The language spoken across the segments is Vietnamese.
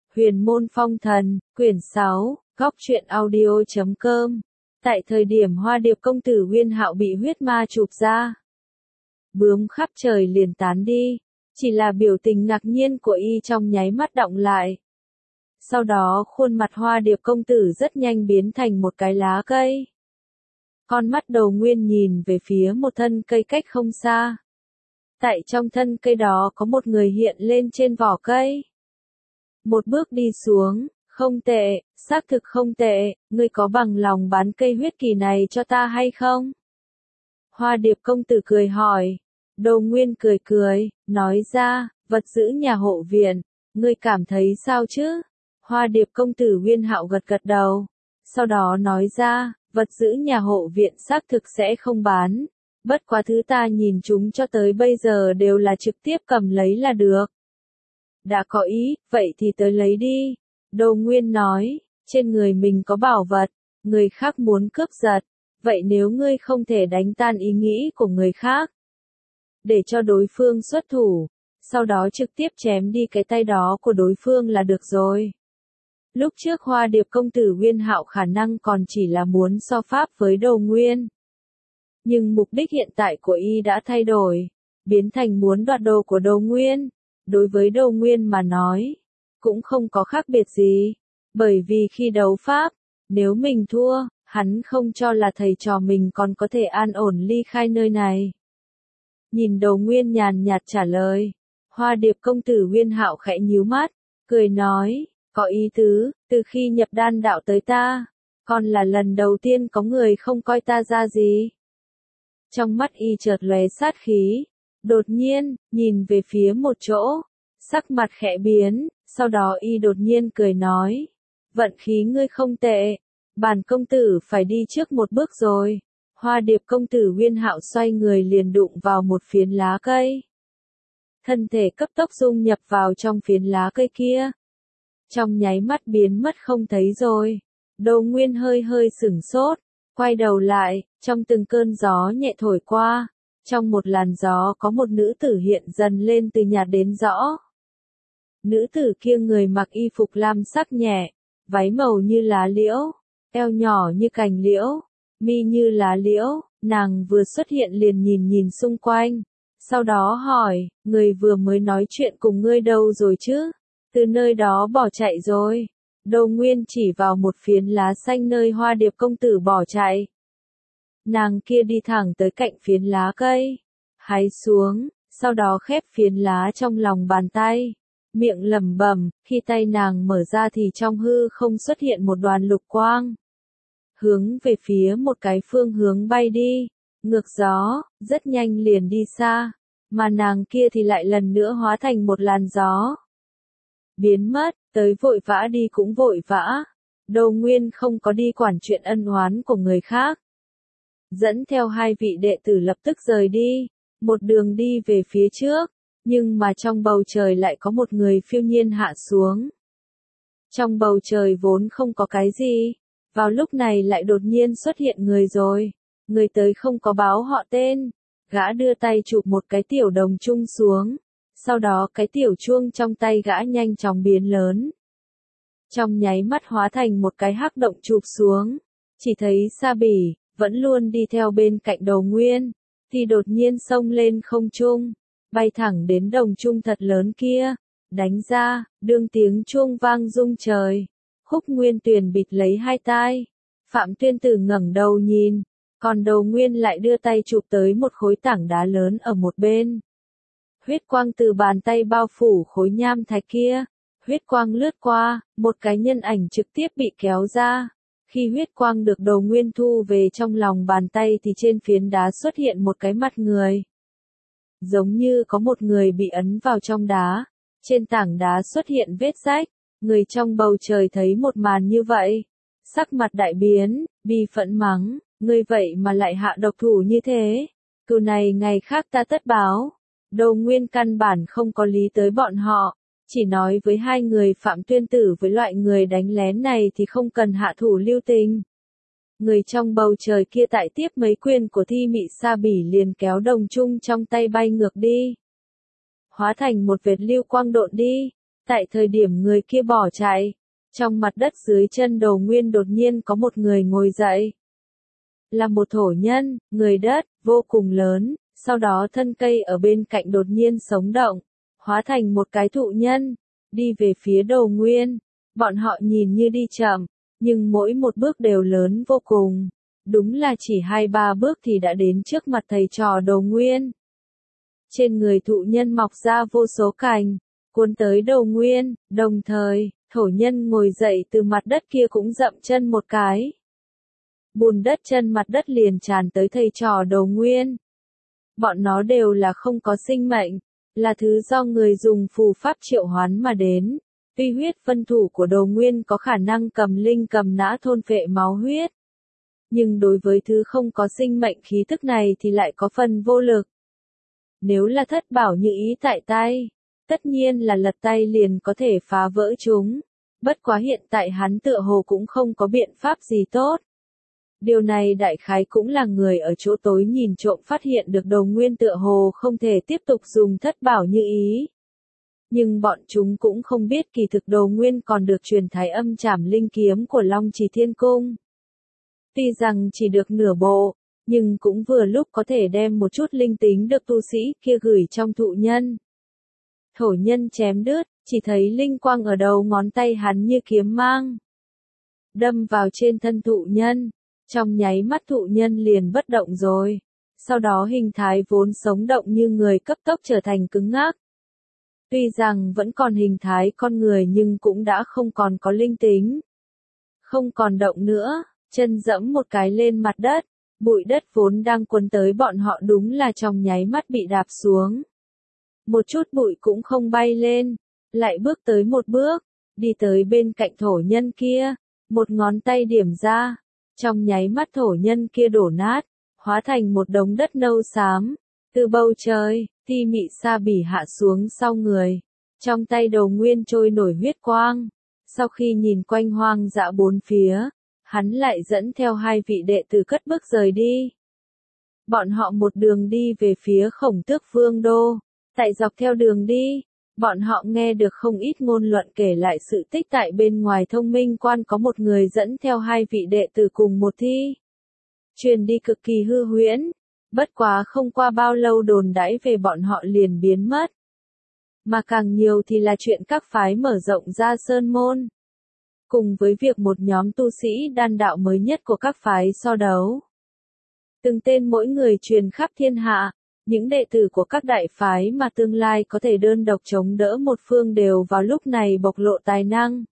Huyền môn phong thần, quyển 6, góc truyện audio.com. Tại thời điểm Hoa Điệp công tử Uyên Hạo bị huyết ma chụp ra, bướm khắp trời liền tán đi, chỉ là biểu tình ngạc nhiên của y trong nháy mắt đọng lại. Sau đó khuôn mặt Hoa Điệp công tử rất nhanh biến thành một cái lá cây. Con mắt Đầu Nguyên nhìn về phía một thân cây cách không xa. Tại trong thân cây đó có một người hiện lên trên vỏ cây. Một bước đi xuống, không tệ, xác thực không tệ, ngươi có bằng lòng bán cây huyết kỳ này cho ta hay không? Hoa Điệp công tử cười hỏi. Đầu Nguyên cười cười, nói ra, vật giữ nhà hộ viện, ngươi cảm thấy sao chứ? Hoa Điệp công tử Uyên Hạo gật gật đầu. Sau đó nói ra, vật giữ nhà hộ viện xác thực sẽ không bán. Bất quá thứ ta nhìn chúng cho tới bây giờ đều là trực tiếp cầm lấy là được. Đã có ý, vậy thì tới lấy đi. Đầu Nguyên nói, trên người mình có bảo vật, người khác muốn cướp giật. Vậy nếu ngươi không thể đánh tan ý nghĩ của người khác, để cho đối phương xuất thủ, sau đó trực tiếp chém đi cái tay đó của đối phương là được rồi. Lúc trước Hoa Điệp công tử Uyên Hạo khả năng còn chỉ là muốn so pháp với Đầu Nguyên. Nhưng mục đích hiện tại của y đã thay đổi, biến thành muốn đoạt đồ của Đầu Nguyên. Đối với Đầu Nguyên mà nói, cũng không có khác biệt gì, bởi vì khi đấu pháp, nếu mình thua, hắn không cho là thầy trò mình còn có thể an ổn ly khai nơi này. Nhìn Đầu Nguyên nhàn nhạt trả lời, Hoa Điệp công tử Uyên Hạo khẽ nhíu mắt, cười nói, có ý tứ, từ khi nhập đan đạo tới ta, còn là lần đầu tiên có người không coi ta ra gì. Trong mắt y chợt lóe sát khí, đột nhiên, nhìn về phía một chỗ, sắc mặt khẽ biến, sau đó y đột nhiên cười nói, vận khí ngươi không tệ, bản công tử phải đi trước một bước rồi. Hoa Điệp công tử Uyên Hạo xoay người liền đụng vào một phiến lá cây. Thân thể cấp tốc dung nhập vào trong phiến lá cây kia. Trong nháy mắt biến mất không thấy rồi. Đầu Nguyên hơi hơi sửng sốt, quay đầu lại, trong từng cơn gió nhẹ thổi qua, trong một làn gió có một nữ tử hiện dần lên từ nhạt đến rõ. Nữ tử kia người mặc y phục lam sắc nhẹ, váy màu như lá liễu, eo nhỏ như cành liễu, mi như lá liễu, nàng vừa xuất hiện liền nhìn xung quanh, sau đó hỏi, người vừa mới nói chuyện cùng ngươi đâu rồi chứ? Từ nơi đó bỏ chạy rồi. Đầu Nguyên chỉ vào một phiến lá xanh nơi Hoa Điệp công tử bỏ chạy. Nàng kia đi thẳng tới cạnh phiến lá cây, hái xuống, sau đó khép phiến lá trong lòng bàn tay, miệng lẩm bẩm, khi tay nàng mở ra thì trong hư không xuất hiện một đoàn lục quang. Hướng về phía một cái phương hướng bay đi, ngược gió, rất nhanh liền đi xa, mà nàng kia thì lại lần nữa hóa thành một làn gió. Biến mất, tới vội vã đi cũng vội vã. Đầu Nguyên không có đi quản chuyện ân oán của người khác. Dẫn theo hai vị đệ tử lập tức rời đi, một đường đi về phía trước, nhưng mà trong bầu trời lại có một người phiêu nhiên hạ xuống. Trong bầu trời vốn không có cái gì, vào lúc này lại đột nhiên xuất hiện người rồi, người tới không có báo họ tên, gã đưa tay chụp một cái tiểu đồng chung xuống. Sau đó cái tiểu chuông trong tay gã nhanh chóng biến lớn. Trong nháy mắt hóa thành một cái hắc động chụp xuống. Chỉ thấy Sa Bỉ, vẫn luôn đi theo bên cạnh Đầu Nguyên, thì đột nhiên xông lên không trung, bay thẳng đến đồng trung thật lớn kia, đánh ra, đương tiếng chuông vang rung trời. Khúc Nguyên Tuyền bịt lấy hai tai. Phạm Tuyên Tử ngẩng đầu nhìn, còn Đầu Nguyên lại đưa tay chụp tới một khối tảng đá lớn ở một bên. Huyết quang từ bàn tay bao phủ khối nham thạch kia, huyết quang lướt qua, một cái nhân ảnh trực tiếp bị kéo ra. Khi huyết quang được Đầu Nguyên thu về trong lòng bàn tay thì trên phiến đá xuất hiện một cái mặt người. Giống như có một người bị ấn vào trong đá, trên tảng đá xuất hiện vết rách, người trong bầu trời thấy một màn như vậy. Sắc mặt đại biến, bi phẫn mắng, ngươi vậy mà lại hạ độc thủ như thế, cừu này ngày khác ta tất báo. Đầu Nguyên căn bản không có lý tới bọn họ, chỉ nói với hai người Phạm Tuyên Tử với loại người đánh lén này thì không cần hạ thủ lưu tình. Người trong bầu trời kia tại tiếp mấy quyền của Thi Mị Sa Bỉ liền kéo đồng chung trong tay bay ngược đi. Hóa thành một vệt lưu quang độn đi, Tại thời điểm người kia bỏ chạy, trong mặt đất dưới chân Đồ Nguyên đột nhiên có một người ngồi dậy. Là một thổ nhân, người đất, vô cùng lớn, sau đó thân cây ở bên cạnh đột nhiên sống động, hóa thành một cái thụ nhân, đi về phía Đồ Nguyên. Bọn họ nhìn như đi chậm, nhưng mỗi một bước đều lớn vô cùng. Đúng là chỉ 2-3 bước thì đã đến trước mặt thầy trò Đồ Nguyên. Trên người thụ nhân mọc ra vô số cành, cuốn tới Đồ Nguyên, đồng thời, thổ nhân ngồi dậy từ mặt đất kia cũng dậm chân một cái. Bùn đất chân mặt đất liền tràn tới thầy trò Đồ Nguyên. Bọn nó đều là không có sinh mệnh, là thứ do người dùng phù pháp triệu hoán mà đến. Tuy huyết vân thủ của Đồ Nguyên có khả năng cầm linh cầm nã thôn phệ máu huyết, nhưng đối với thứ không có sinh mệnh khí tức này thì lại có phần vô lực. Nếu là thất bảo như ý tại tay, tất nhiên là lật tay liền có thể phá vỡ chúng. Bất quá hiện tại hắn tựa hồ cũng không có biện pháp gì tốt. Điều này đại khái cũng là người ở chỗ tối nhìn trộm phát hiện được Đồ Nguyên tựa hồ không thể tiếp tục dùng thất bảo như ý. Nhưng bọn chúng cũng không biết kỳ thực Đồ Nguyên còn được truyền thái âm trảm linh kiếm của Long Trì Thiên Cung. Tuy rằng chỉ được nửa bộ, nhưng cũng vừa lúc có thể đem một chút linh tính được tu sĩ kia gửi trong thụ nhân. Thổ nhân chém đứt, chỉ thấy linh quang ở đầu ngón tay hắn như kiếm mang, đâm vào trên thân thụ nhân. Trong nháy mắt thụ nhân liền bất động rồi. Sau đó hình thái vốn sống động như người cấp tốc trở thành cứng ngắc. Tuy rằng vẫn còn hình thái con người nhưng cũng đã không còn có linh tính. Không còn động nữa, chân dẫm một cái lên mặt đất, bụi đất vốn đang cuốn tới bọn họ đúng là trong nháy mắt bị đạp xuống. Một chút bụi cũng không bay lên, lại bước tới một bước, đi tới bên cạnh thổ nhân kia, một ngón tay điểm ra. Trong nháy mắt thổ nhân kia đổ nát, hóa thành một đống đất nâu xám. Từ bầu trời, ti mị sa bỉ hạ xuống sau người. Trong tay Đồ Nguyên trôi nổi huyết quang. Sau khi nhìn quanh hoang dã bốn phía, hắn lại dẫn theo 2 vị đệ tử cất bước rời đi. Bọn họ một đường đi về phía Khổng Tước Vương đô. Tại dọc theo đường đi, bọn họ nghe được không ít ngôn luận kể lại sự tích tại bên ngoài Thông Minh Quan có một người dẫn theo 2 vị đệ tử cùng một thi. Truyền đi cực kỳ hư huyễn, bất quá không qua bao lâu đồn đãi về bọn họ liền biến mất. Mà càng nhiều thì là chuyện các phái mở rộng ra sơn môn. Cùng với việc một nhóm tu sĩ đan đạo mới nhất của các phái so đấu. Từng tên mỗi người truyền khắp thiên hạ. Những đệ tử của các đại phái mà tương lai có thể đơn độc chống đỡ một phương đều vào lúc này bộc lộ tài năng.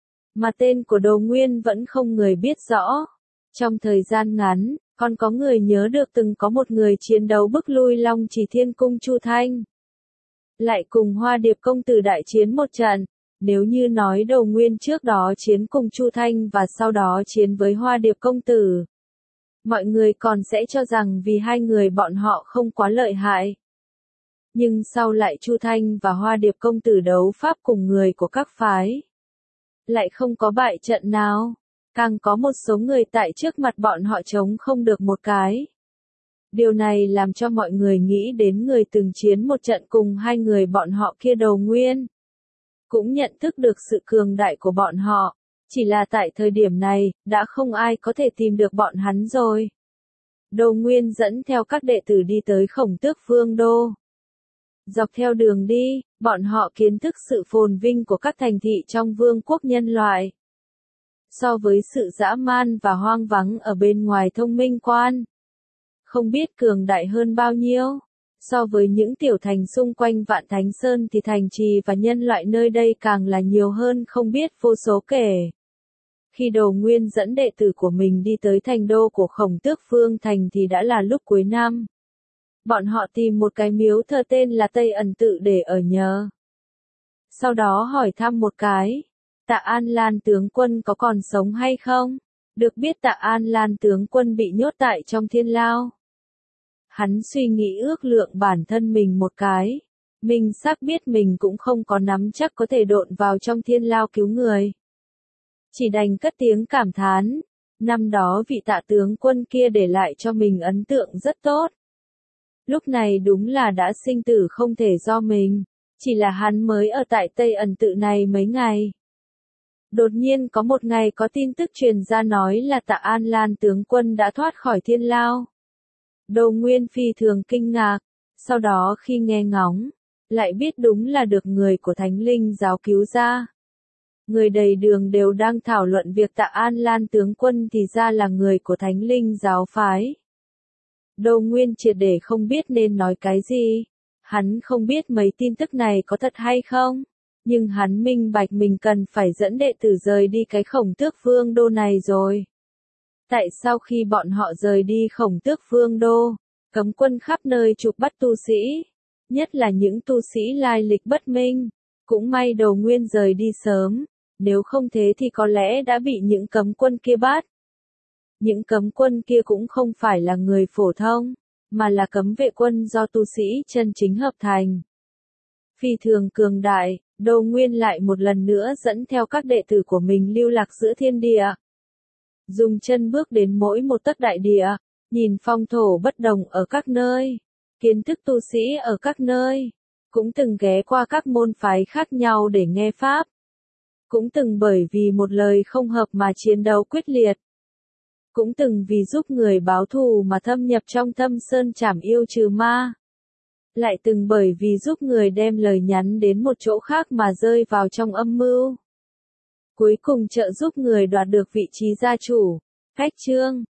Mà tên của Đồ Nguyên vẫn không người biết rõ. Trong thời gian ngắn, còn có người nhớ được từng có một người chiến đấu bức lui Long Trì Thiên Cung Chu Thanh. Lại cùng Hoa Điệp Công Tử đại chiến một trận. Nếu như nói Đồ Nguyên trước đó chiến cùng Chu Thanh và sau đó chiến với Hoa Điệp Công Tử, mọi người còn sẽ cho rằng vì 2 người bọn họ không quá lợi hại. Nhưng sau lại Chu Thanh và Hoa Điệp Công Tử đấu pháp cùng người của các phái. Lại không có bại trận nào. Càng có một số người tại trước mặt bọn họ chống không được một cái. Điều này làm cho mọi người nghĩ đến người từng chiến một trận cùng 2 người bọn họ kia Đồ Nguyên. Cũng nhận thức được sự cường đại của bọn họ. Chỉ là tại thời điểm này, đã không ai có thể tìm được bọn hắn rồi. Đồ Nguyên dẫn theo các đệ tử đi tới Khổng Tước Vương đô. Dọc theo đường đi, bọn họ kiến thức sự phồn vinh của các thành thị trong vương quốc nhân loại. So với sự dã man và hoang vắng ở bên ngoài Thông Minh Quan, không biết cường đại hơn bao nhiêu. So với những tiểu thành xung quanh Vạn Thánh Sơn thì thành trì và nhân loại nơi đây càng là nhiều hơn không biết vô số kể. Khi Đồ Nguyên dẫn đệ tử của mình đi tới thành đô của Khổng Tước Vương thành thì đã là lúc cuối năm. Bọn họ tìm một cái miếu thờ tên là Tây Ẩn Tự để ở nhờ. Sau đó hỏi thăm một cái, Tạ An Lan tướng quân có còn sống hay không? Được biết Tạ An Lan tướng quân bị nhốt tại trong thiên lao. Hắn suy nghĩ ước lượng bản thân mình một cái. Mình xác biết mình cũng không có nắm chắc có thể độn vào trong thiên lao cứu người. Chỉ đành cất tiếng cảm thán. Năm đó vị Tạ tướng quân kia để lại cho mình ấn tượng rất tốt. Lúc này đúng là đã sinh tử không thể do mình. Chỉ là hắn mới ở tại Tây Ẩn Tự này mấy ngày. Đột nhiên có một ngày có tin tức truyền ra nói là Tạ An Lan tướng quân đã thoát khỏi thiên lao. Đô Nguyên phi thường kinh ngạc, sau đó khi nghe ngóng, lại biết đúng là được người của Thánh Linh giáo cứu ra. Người đầy đường đều đang thảo luận việc Tạ An Lan tướng quân thì ra là người của Thánh Linh giáo phái. Đô Nguyên triệt để không biết nên nói cái gì. Hắn không biết mấy tin tức này có thật hay không, nhưng hắn minh bạch mình cần phải dẫn đệ tử rời đi cái Khổng Tước Vương đô này rồi. Tại sao khi bọn họ rời đi Khổng Tước Vương đô, cấm quân khắp nơi trục bắt tu sĩ, nhất là những tu sĩ lai lịch bất minh, cũng may Đô Nguyên rời đi sớm, nếu không thế thì có lẽ đã bị những cấm quân kia bắt. Những cấm quân kia cũng không phải là người phổ thông, mà là cấm vệ quân do tu sĩ chân chính hợp thành. Phi thường cường đại, Đô Nguyên lại một lần nữa dẫn theo các đệ tử của mình lưu lạc giữa thiên địa. Dùng chân bước đến mỗi một tấc đại địa, nhìn phong thổ bất đồng ở các nơi, kiến thức tu sĩ ở các nơi, cũng từng ghé qua các môn phái khác nhau để nghe pháp. Cũng từng bởi vì một lời không hợp mà chiến đấu quyết liệt. Cũng từng vì giúp người báo thù mà thâm nhập trong thâm sơn trảm yêu trừ ma. Lại từng bởi vì giúp người đem lời nhắn đến một chỗ khác mà rơi vào trong âm mưu. Cuối cùng trợ giúp người đoạt được vị trí gia chủ. Cách chương